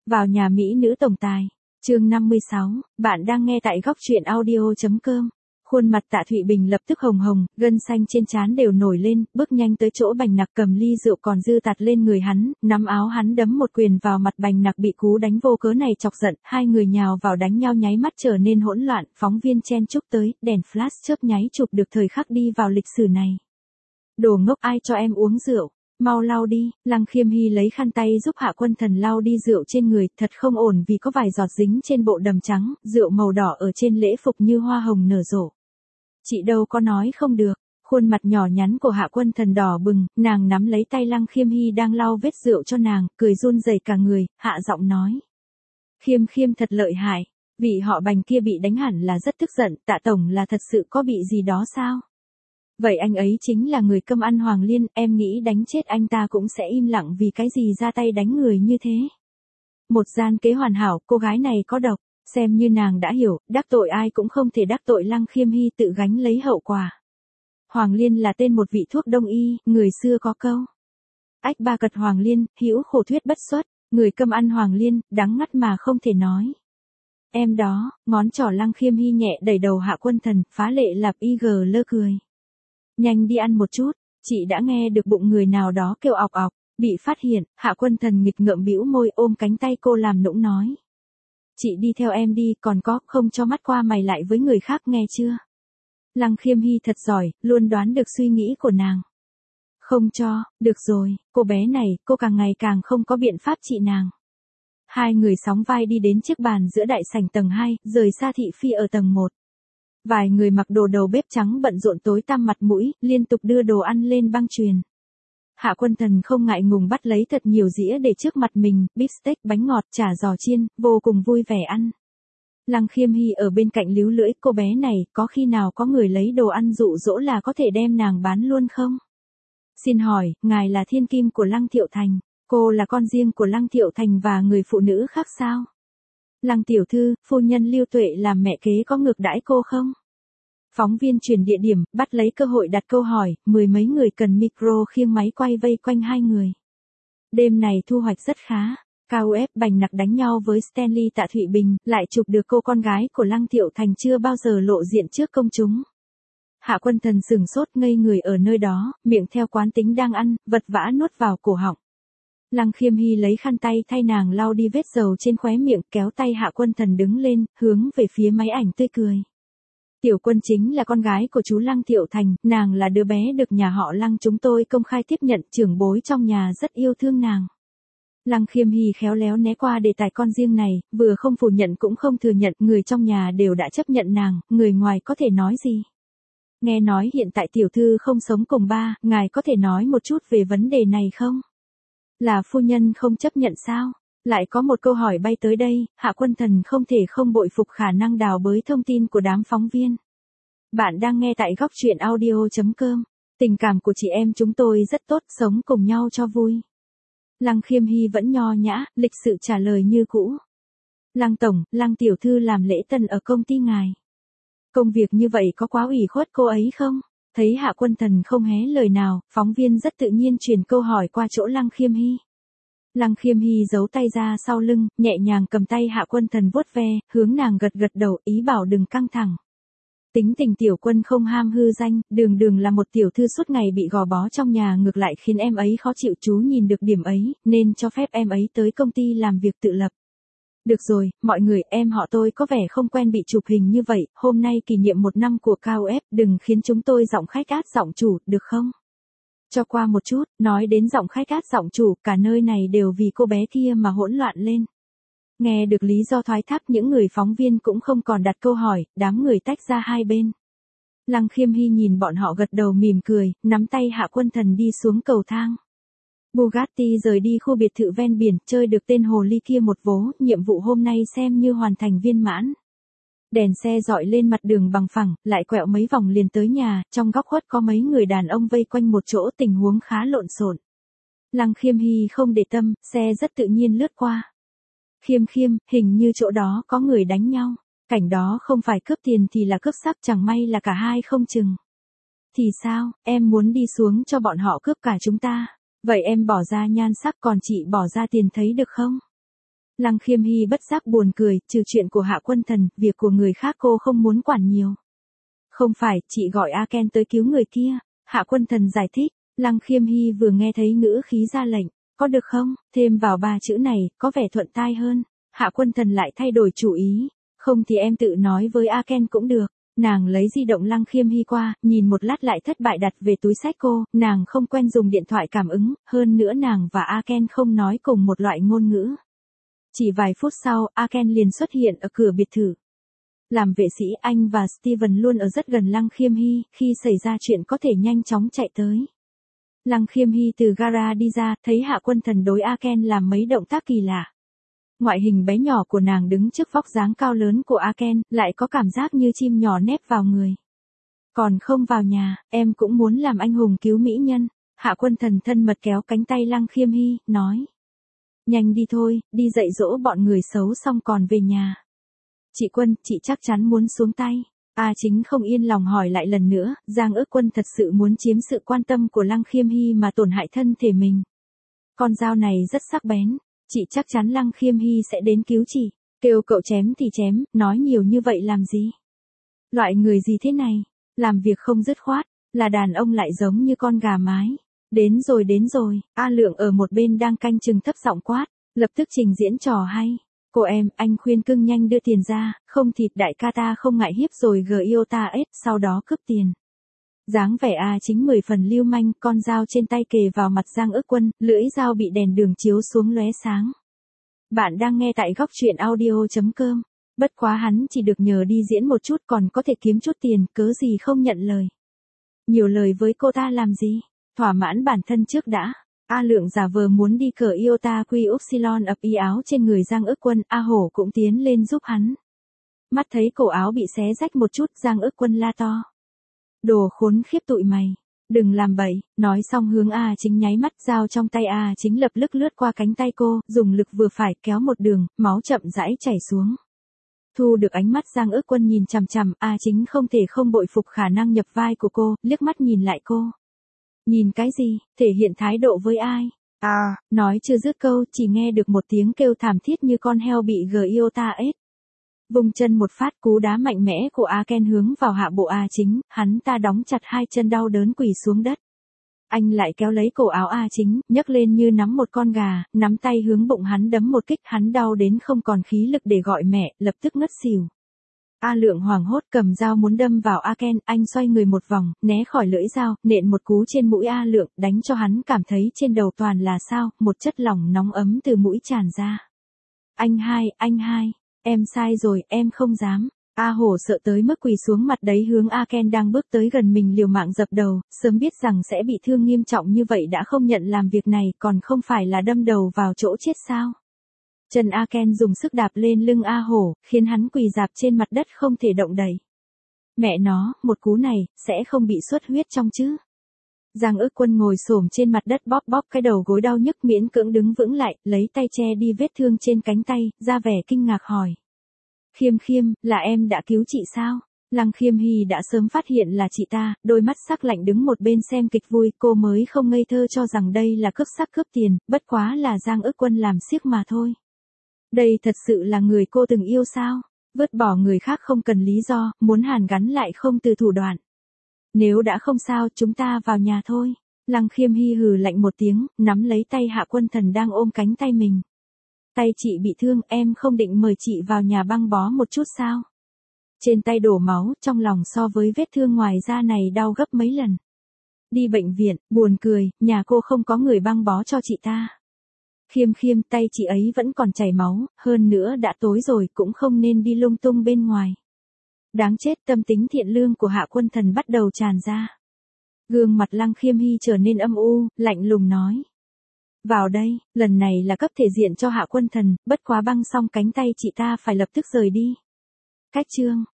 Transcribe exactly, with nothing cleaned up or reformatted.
Vào nhà mỹ nữ tổng tài. Chương năm mươi sáu, bạn đang nghe tại góc truyện audio chấm com. Khuôn mặt Tạ Thụy Bình lập tức hồng hồng, gân xanh trên trán đều nổi lên, bước nhanh tới chỗ Bành Nặc cầm ly rượu còn dư tạt lên người hắn, nắm áo hắn đấm một quyền vào mặt Bành Nặc bị cú đánh vô cớ này chọc giận, hai người nhào vào đánh nhau nháy mắt trở nên hỗn loạn, phóng viên chen chúc tới, đèn flash chớp nháy chụp được thời khắc đi vào lịch sử này. Đồ ngốc, ai cho em uống rượu? Mau lau đi. Lăng Khiêm Hy lấy khăn tay giúp Hạ Quân Thần lau đi rượu trên người, thật không ổn vì có vài giọt dính trên bộ đầm trắng, rượu màu đỏ ở trên lễ phục như hoa hồng nở rộ. Chị đâu có nói không được. Khuôn mặt nhỏ nhắn của Hạ Quân Thần đỏ bừng, nàng nắm lấy tay Lăng Khiêm Hy đang lau vết rượu cho nàng, cười run rẩy cả người, hạ giọng nói. Khiêm Khiêm thật lợi hại, vị họ Bành kia bị đánh hẳn là rất tức giận, Tạ tổng là thật sự có bị gì đó sao? Vậy anh ấy chính là người cơm ăn Hoàng Liên, em nghĩ đánh chết anh ta cũng sẽ im lặng vì cái gì ra tay đánh người như thế. Một gian kế hoàn hảo, cô gái này có độc, xem như nàng đã hiểu, đắc tội ai cũng không thể đắc tội Lăng Khiêm Hy tự gánh lấy hậu quả. Hoàng Liên là tên một vị thuốc đông y, người xưa có câu. Ách ba cật Hoàng Liên, hữu khổ thuyết bất xuất, người cơm ăn Hoàng Liên, đắng ngắt mà không thể nói. Em đó, ngón trỏ Lăng Khiêm Hy nhẹ đẩy đầu Hạ Quân Thần, phá lệ lạp y gờ lơ cười. Nhanh đi ăn một chút, chị đã nghe được bụng người nào đó kêu ọc ọc, bị phát hiện, Hạ Quân Thần nghịch ngợm bĩu môi ôm cánh tay cô làm nũng nói. Chị đi theo em đi, còn có, không cho mắt qua mày lại với người khác nghe chưa? Lăng Khiêm Hy thật giỏi, luôn đoán được suy nghĩ của nàng. Không cho, được rồi, cô bé này, cô càng ngày càng không có biện pháp trị nàng. Hai người sóng vai đi đến chiếc bàn giữa đại sảnh tầng hai, rời xa thị phi ở tầng một. Vài người mặc đồ đầu bếp trắng bận rộn tối tăm mặt mũi, liên tục đưa đồ ăn lên băng chuyền. Hạ Quân Thần không ngại ngùng bắt lấy thật nhiều dĩa để trước mặt mình, beef steak, bánh ngọt, chả giò chiên, vô cùng vui vẻ ăn. Lăng Khiêm Hy ở bên cạnh líu lưỡi, cô bé này, có khi nào có người lấy đồ ăn dụ dỗ là có thể đem nàng bán luôn không? Xin hỏi, ngài là thiên kim của Lăng Thiệu Thành, cô là con riêng của Lăng Thiệu Thành và người phụ nữ khác sao? Lăng tiểu thư, phu nhân Lưu Tuệ làm mẹ kế có ngược đãi cô không? Phóng viên chuyển địa điểm, bắt lấy cơ hội đặt câu hỏi, mười mấy người cần micro khiêng máy quay vây quanh hai người. Đêm này thu hoạch rất khá. ca u ép Bành Nặc đánh nhau với Stanley Tạ Thụy Bình, lại chụp được cô con gái của Lăng Thiệu Thành chưa bao giờ lộ diện trước công chúng. Hạ Quân Thần sừng sốt ngây người ở nơi đó, miệng theo quán tính đang ăn, vật vã nuốt vào cổ họng. Lăng Khiêm Hy lấy khăn tay thay nàng lau đi vết dầu trên khóe miệng, kéo tay Hạ Quân Thần đứng lên, hướng về phía máy ảnh tươi cười. Tiểu Quân chính là con gái của chú Lăng Thiệu Thành, nàng là đứa bé được nhà họ Lăng chúng tôi công khai tiếp nhận, trưởng bối trong nhà rất yêu thương nàng. Lăng Khiêm Hy khéo léo né qua đề tài con riêng này, vừa không phủ nhận cũng không thừa nhận, người trong nhà đều đã chấp nhận nàng, người ngoài có thể nói gì. Nghe nói hiện tại tiểu thư không sống cùng ba, ngài có thể nói một chút về vấn đề này không? Là phu nhân không chấp nhận sao? Lại có một câu hỏi bay tới đây, Hạ Quân Thần không thể không bội phục khả năng đào bới thông tin của đám phóng viên. Bạn đang nghe tại góc truyện audio chấm com. Tình cảm của chị em chúng tôi rất tốt, sống cùng nhau cho vui. Lăng Khiêm Hy vẫn nho nhã, lịch sự trả lời như cũ. Lăng tổng, Lăng tiểu thư làm lễ tân ở công ty ngài. Công việc như vậy có quá ủy khuất cô ấy không? Thấy Hạ Quân Thần không hé lời nào, phóng viên rất tự nhiên truyền câu hỏi qua chỗ Lăng Khiêm Hy. Lăng Khiêm Hy giấu tay ra sau lưng, nhẹ nhàng cầm tay Hạ Quân Thần vuốt ve, hướng nàng gật gật đầu, ý bảo đừng căng thẳng. Tính tình tiểu Quân không ham hư danh, đường đường là một tiểu thư suốt ngày bị gò bó trong nhà ngược lại khiến em ấy khó chịu, chú nhìn được điểm ấy, nên cho phép em ấy tới công ty làm việc tự lập. Được rồi, mọi người, em họ tôi có vẻ không quen bị chụp hình như vậy, hôm nay kỷ niệm một năm của ca u ép, đừng khiến chúng tôi giọng khách át giọng chủ, được không? Cho qua một chút, nói đến giọng khách át giọng chủ, cả nơi này đều vì cô bé kia mà hỗn loạn lên. Nghe được lý do thoái thác, những người phóng viên cũng không còn đặt câu hỏi, đám người tách ra hai bên. Lăng Khiêm Hy nhìn bọn họ gật đầu mỉm cười, nắm tay Hạ Quân Thần đi xuống cầu thang. Bugatti rời đi khu biệt thự ven biển, chơi được tên hồ ly kia một vố, nhiệm vụ hôm nay xem như hoàn thành viên mãn. Đèn xe dọi lên mặt đường bằng phẳng, lại quẹo mấy vòng liền tới nhà, trong góc khuất có mấy người đàn ông vây quanh một chỗ, tình huống khá lộn xộn. Lăng Khiêm Hy không để tâm, xe rất tự nhiên lướt qua. Khiêm Khiêm, hình như chỗ đó có người đánh nhau, cảnh đó không phải cướp tiền thì là cướp sắc, chẳng may là cả hai không chừng. Thì sao, em muốn đi xuống cho bọn họ cướp cả chúng ta, vậy em bỏ ra nhan sắc còn chị bỏ ra tiền thấy được không? Lăng Khiêm Hy bất giác buồn cười, trừ chuyện của Hạ Quân Thần, việc của người khác cô không muốn quản nhiều. Không phải, chị gọi A Ken tới cứu người kia. Hạ Quân Thần giải thích. Lăng Khiêm Hy vừa nghe thấy ngữ khí ra lệnh. Có được không? Thêm vào ba chữ này, có vẻ thuận tai hơn. Hạ Quân Thần lại thay đổi chủ ý. Không thì em tự nói với A Ken cũng được. Nàng lấy di động Lăng Khiêm Hy qua, nhìn một lát lại thất bại đặt về túi xách cô. Nàng không quen dùng điện thoại cảm ứng, hơn nữa nàng và A Ken không nói cùng một loại ngôn ngữ. Chỉ vài phút sau, A Ken liền xuất hiện ở cửa biệt thự. Làm vệ sĩ, anh và Steven luôn ở rất gần Lăng Khiêm Hy, khi xảy ra chuyện có thể nhanh chóng chạy tới. Lăng Khiêm Hy từ gara đi ra, thấy Hạ Quân Thần đối A Ken làm mấy động tác kỳ lạ. Ngoại hình bé nhỏ của nàng đứng trước vóc dáng cao lớn của A Ken, lại có cảm giác như chim nhỏ nép vào người. Còn không vào nhà, em cũng muốn làm anh hùng cứu mỹ nhân. Hạ Quân Thần thân mật kéo cánh tay Lăng Khiêm Hy, nói. Nhanh đi thôi, đi dạy dỗ bọn người xấu xong còn về nhà. Chị Quân, chị chắc chắn muốn xuống tay. A Chính không yên lòng hỏi lại lần nữa, Giang Ước Quân thật sự muốn chiếm sự quan tâm của Lăng Khiêm Hy mà tổn hại thân thể mình. Con dao này rất sắc bén, chị chắc chắn Lăng Khiêm Hy sẽ đến cứu chị, kêu cậu chém thì chém, nói nhiều như vậy làm gì? Loại người gì thế này, làm việc không dứt khoát, là đàn ông lại giống như con gà mái. Đến rồi đến rồi, A Lượng ở một bên đang canh chừng thấp giọng quát, lập tức trình diễn trò hay. Cô em, anh khuyên cưng nhanh đưa tiền ra, không thịt đại ca ta không ngại hiếp rồi gờ yêu ta ết, sau đó cướp tiền. Dáng vẻ A Chính mười phần lưu manh, con dao trên tay kề vào mặt Giang Ước Quân, lưỡi dao bị đèn đường chiếu xuống lóe sáng. Bạn đang nghe tại góc truyện audio chấm com. Bất quá hắn chỉ được nhờ đi diễn một chút còn có thể kiếm chút tiền, cớ gì không nhận lời. Nhiều lời với cô ta làm gì, thỏa mãn bản thân trước đã. A Lượng giả vờ muốn đi cờ Iota Quy Upsilon ập y áo trên người Giang Ước Quân, A Hổ cũng tiến lên giúp hắn. Mắt thấy cổ áo bị xé rách một chút, Giang Ước Quân la to. Đồ khốn khiếp tụi mày, đừng làm bậy, nói xong hướng A Chính nháy mắt, dao trong tay A Chính lập tức lướt qua cánh tay cô, dùng lực vừa phải kéo một đường, máu chậm rãi chảy xuống. Thu được ánh mắt Giang Ước Quân nhìn chằm chằm, A Chính không thể không bội phục khả năng nhập vai của cô, liếc mắt nhìn lại cô. Nhìn cái gì, thể hiện thái độ với ai? À, nói chưa dứt câu, chỉ nghe được một tiếng kêu thảm thiết như con heo bị gờ iota ết. Vùng chân một phát, cú đá mạnh mẽ của A Ken hướng vào hạ bộ A Chính, hắn ta đóng chặt hai chân đau đớn quỳ xuống đất. Anh lại kéo lấy cổ áo A Chính, nhấc lên như nắm một con gà, nắm tay hướng bụng hắn đấm một kích, hắn đau đến không còn khí lực để gọi mẹ, lập tức ngất xỉu. A Lượng hoảng hốt cầm dao muốn đâm vào A Ken, anh xoay người một vòng, né khỏi lưỡi dao, nện một cú trên mũi A Lượng, đánh cho hắn cảm thấy trên đầu toàn là sao, một chất lỏng nóng ấm từ mũi tràn ra. Anh hai, anh hai, em sai rồi, em không dám. A Hổ sợ tới mức quỳ xuống mặt đấy hướng A Ken đang bước tới gần mình liều mạng dập đầu, sớm biết rằng sẽ bị thương nghiêm trọng như vậy đã không nhận làm việc này, còn không phải là đâm đầu vào chỗ chết sao. Chân A Ken dùng sức đạp lên lưng A Hổ, khiến hắn quỳ rạp trên mặt đất không thể động đậy. Mẹ nó, một cú này, sẽ không bị xuất huyết trong chứ. Giang Ước Quân ngồi xổm trên mặt đất bóp bóp cái đầu gối đau nhức miễn cưỡng đứng vững lại, lấy tay che đi vết thương trên cánh tay, ra vẻ kinh ngạc hỏi. Khiêm Khiêm, là em đã cứu chị sao? Lăng Khiêm Hy đã sớm phát hiện là chị ta, đôi mắt sắc lạnh đứng một bên xem kịch vui, cô mới không ngây thơ cho rằng đây là cướp sắc cướp tiền, bất quá là Giang Ước Quân làm xiếc mà thôi. Đây thật sự là người cô từng yêu sao? Vứt bỏ người khác không cần lý do, muốn hàn gắn lại không từ thủ đoạn. Nếu đã không sao, chúng ta vào nhà thôi. Lăng Khiêm Hy hừ lạnh một tiếng, nắm lấy tay Hạ Quân Thần đang ôm cánh tay mình. Tay chị bị thương, em không định mời chị vào nhà băng bó một chút sao? Trên tay đổ máu, trong lòng so với vết thương ngoài da này đau gấp mấy lần. Đi bệnh viện, buồn cười, nhà cô không có người băng bó cho chị ta. Khiêm Khiêm, tay chị ấy vẫn còn chảy máu, hơn nữa đã tối rồi cũng không nên đi lung tung bên ngoài. Đáng chết, tâm tính thiện lương của Hạ Quân Thần bắt đầu tràn ra. Gương mặt Lăng Khiêm Hy trở nên âm u, lạnh lùng nói. Vào đây, lần này là cấp thể diện cho Hạ Quân Thần, bất quá băng xong cánh tay chị ta phải lập tức rời đi. Cách chương.